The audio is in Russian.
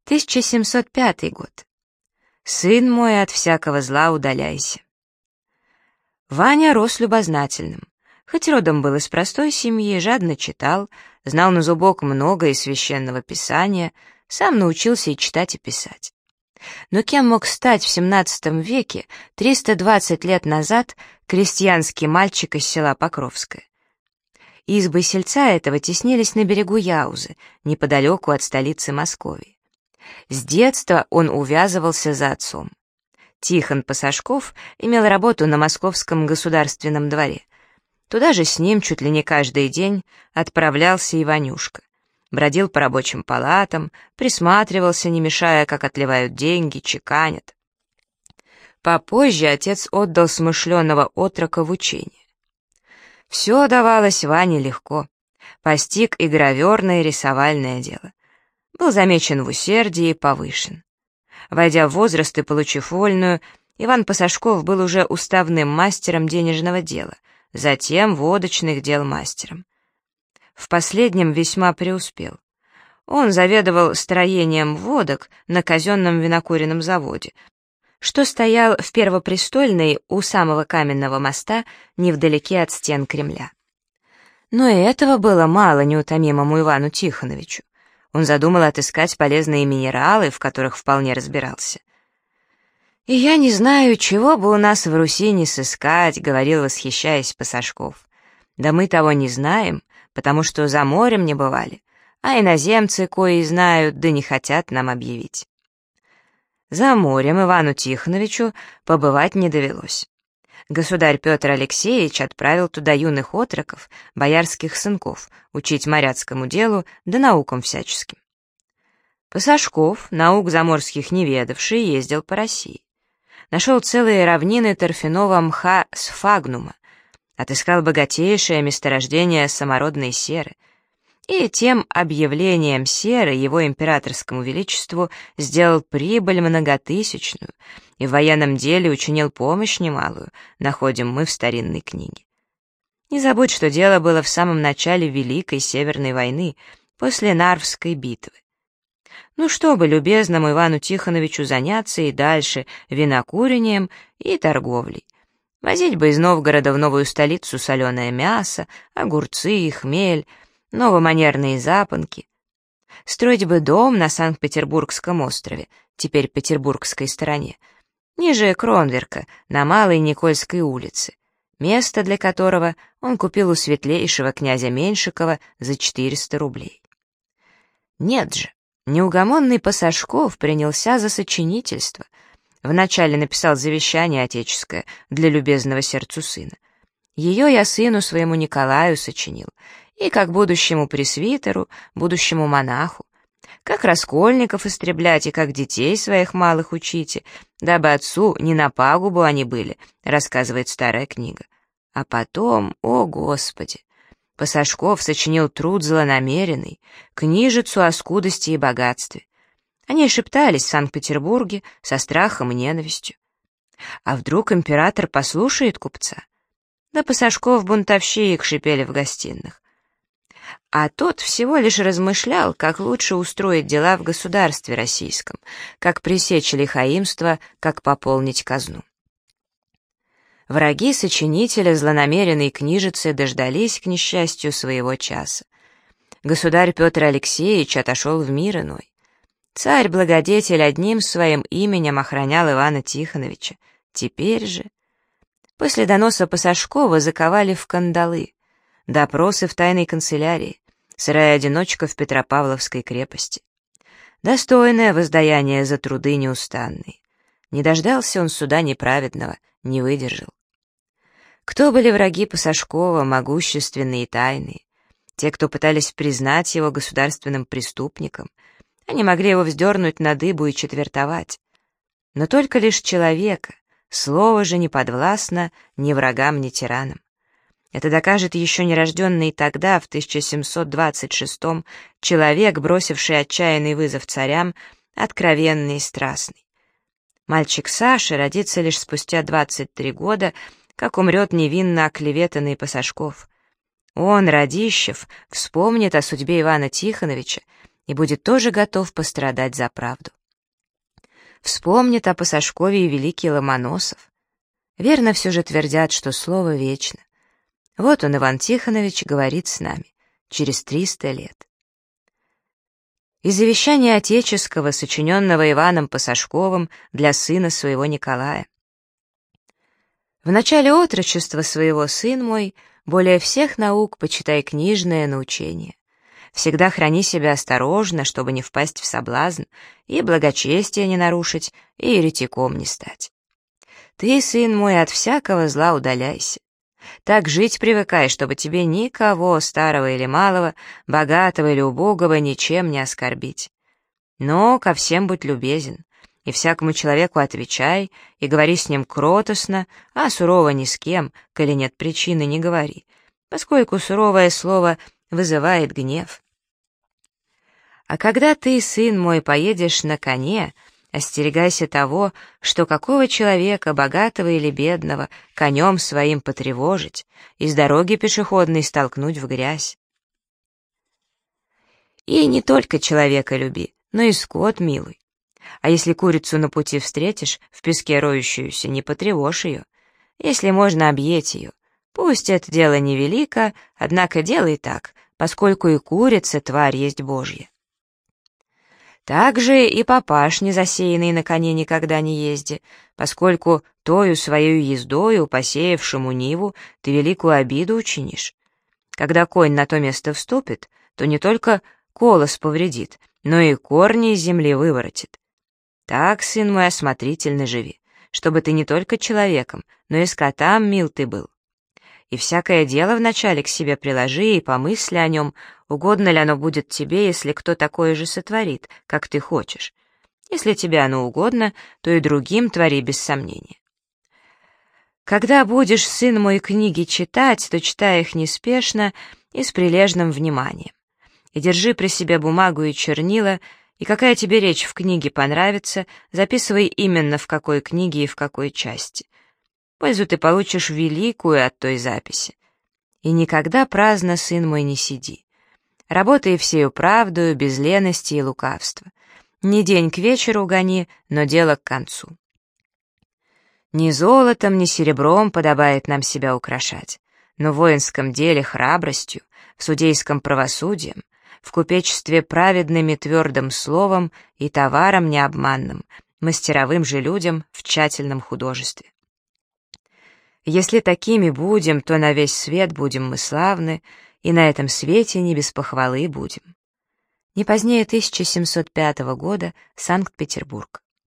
1705 год. «Сын мой, от всякого зла удаляйся». Ваня рос любознательным. Хоть родом был из простой семьи, жадно читал, знал на зубок много из священного писания, сам научился и читать, и писать. Но кем мог стать в XVII веке, 320 лет назад, крестьянский мальчик из села Покровское? Избы сельца этого теснились на берегу Яузы, неподалеку от столицы Московии. С детства он увязывался за отцом. Тихон Пасашков имел работу на Московском государственном дворе. Туда же с ним чуть ли не каждый день отправлялся Иванюшка. Бродил по рабочим палатам, присматривался, не мешая, как отливают деньги, чеканят. Попозже отец отдал смышленого отрока в учение. Все давалось Ване легко. Постиг и граверное, и рисовальное дело. Был замечен в усердии и повышен. Войдя в возраст и получив вольную, Иван Пасашков был уже уставным мастером денежного дела, затем водочных дел мастером. В последнем весьма преуспел. Он заведовал строением водок на казенном винокуренном заводе, что стоял в Первопрестольной у самого Каменного моста, невдалеке от стен Кремля. Но и этого было мало неутомимому Ивану Тихоновичу. Он задумал отыскать полезные минералы, в которых вполне разбирался. «И я не знаю, чего бы у нас в Руси не сыскать», — говорил, восхищаясь Пасашков. «Да мы того не знаем, потому что за морем не бывали, а иноземцы кои знают, да не хотят нам объявить». За морем Ивану Тихоновичу побывать не довелось. Государь Петр Алексеевич отправил туда юных отроков, боярских сынков, учить моряцкому делу да наукам всяческим. Пасашков, наук заморских не ведавший, ездил по России. Нашел целые равнины торфяного мха сфагнума, отыскал богатейшее месторождение самородной серы, и тем объявлением серы его императорскому величеству сделал прибыль многотысячную, и в военном деле учинил помощь немалую, находим мы в старинной книге. Не забудь, что дело было в самом начале Великой Северной войны, после Нарвской битвы. Ну, чтобы любезному Ивану Тихоновичу заняться и дальше винокурением и торговлей. Возить бы из Новгорода в новую столицу соленое мясо, огурцы и хмель, новоманерные запонки. Строить бы дом на Санкт-Петербургском острове, теперь Петербургской стороне, ниже Кронверка, на Малой Никольской улице, место для которого он купил у светлейшего князя Меньшикова за 400 рублей. Нет же, неугомонный Пасашков принялся за сочинительство. Вначале написал завещание отеческое для любезного сердцу сына. Ее я сыну своему Николаю сочинил, и как будущему пресвитеру, будущему монаху, как раскольников истреблять и как детей своих малых учите, дабы отцу не на пагубу они были, рассказывает старая книга. А потом, о Господи, Пасашков сочинил труд злонамеренный, книжицу о скудости и богатстве. Они шептались в Санкт-Петербурге со страхом и ненавистью. А вдруг император послушает купца? Да Пасашков бунтовщик, шипели в гостиных. А тот всего лишь размышлял, как лучше устроить дела в государстве российском, как пресечь лихаимство, как пополнить казну. Враги сочинителя злонамеренной книжицы дождались, к несчастью, своего часа. Государь Петр Алексеевич отошел в мир иной. Царь-благодетель одним своим именем охранял Ивана Тихоновича. Теперь же... После доноса Пасашкова заковали в кандалы. Допросы в тайной канцелярии, сырая одиночка в Петропавловской крепости. Достойное воздаяние за труды неустанные. Не дождался он суда неправедного, не выдержал. Кто были враги Пасашкова, могущественные и тайные? Те, кто пытались признать его государственным преступником. Они могли его вздернуть на дыбу и четвертовать. Но только лишь человека, слово же не подвластно ни врагам, ни тиранам. Это докажет еще нерожденный тогда, в 1726-м, человек, бросивший отчаянный вызов царям, откровенный и страстный. Мальчик Саша родится лишь спустя 23 года, как умрет невинно оклеветанный Пасашков. Он, Радищев, вспомнит о судьбе Ивана Тихоновича и будет тоже готов пострадать за правду. Вспомнит о Пасашкове и великий Ломоносов. Верно все же твердят, что слово вечно. Вот он, Иван Тихонович, говорит с нами, через 300 лет. Из завещания отеческого, сочиненного Иваном Пасашковым для сына своего Николая. В начале отрочества своего, сын мой, более всех наук почитай книжное научение. Всегда храни себя осторожно, чтобы не впасть в соблазн, и благочестие не нарушить, и еретиком не стать. Ты, сын мой, от всякого зла удаляйся. Так жить привыкай, чтобы тебе никого, старого или малого, богатого или убогого, ничем не оскорбить. Но ко всем будь любезен, и всякому человеку отвечай, и говори с ним кротостно, а сурово ни с кем, коли нет причины, не говори, поскольку суровое слово вызывает гнев. А когда ты, сын мой, поедешь на коне, остерегайся того, что какого человека, богатого или бедного, конем своим потревожить и с дороги пешеходной столкнуть в грязь. И не только человека люби, но и скот милуй. А если курицу на пути встретишь, в песке роющуюся, не потревожь ее. Если можно, объедь ее. Пусть это дело невелико, однако делай так, поскольку и курица тварь есть Божья. Также и папаш, засеянный на коне, никогда не езди, поскольку тою своей ездою, посеявшему ниву, ты великую обиду учинишь. Когда конь на то место вступит, то не только колос повредит, но и корни из земли выворотит. Так, сын мой, осмотрительно живи, чтобы ты не только человеком, но и скотам мил ты был. И всякое дело вначале к себе приложи и помысли о нем, угодно ли оно будет тебе, если кто такое же сотворит, как ты хочешь. Если тебе оно угодно, то и другим твори без сомнения. Когда будешь, сын мой, книги читать, то читай их неспешно и с прилежным вниманием. И держи при себе бумагу и чернила, и какая тебе речь в книге понравится, записывай именно в какой книге и в какой части. Пользу ты получишь великую от той записи. И никогда праздно, сын мой, не сиди. Работай всею правдою, без лености и лукавства. Не день к вечеру гони, но дело к концу. Ни золотом, ни серебром подобает нам себя украшать, но в воинском деле храбростью, в судейском правосудием, в купечестве праведным и твердым словом и товаром необманным, мастеровым же людям в тщательном художестве. Если такими будем, то на весь свет будем мы славны, и на этом свете не без похвалы будем. Не позднее 1705 года, Санкт-Петербург.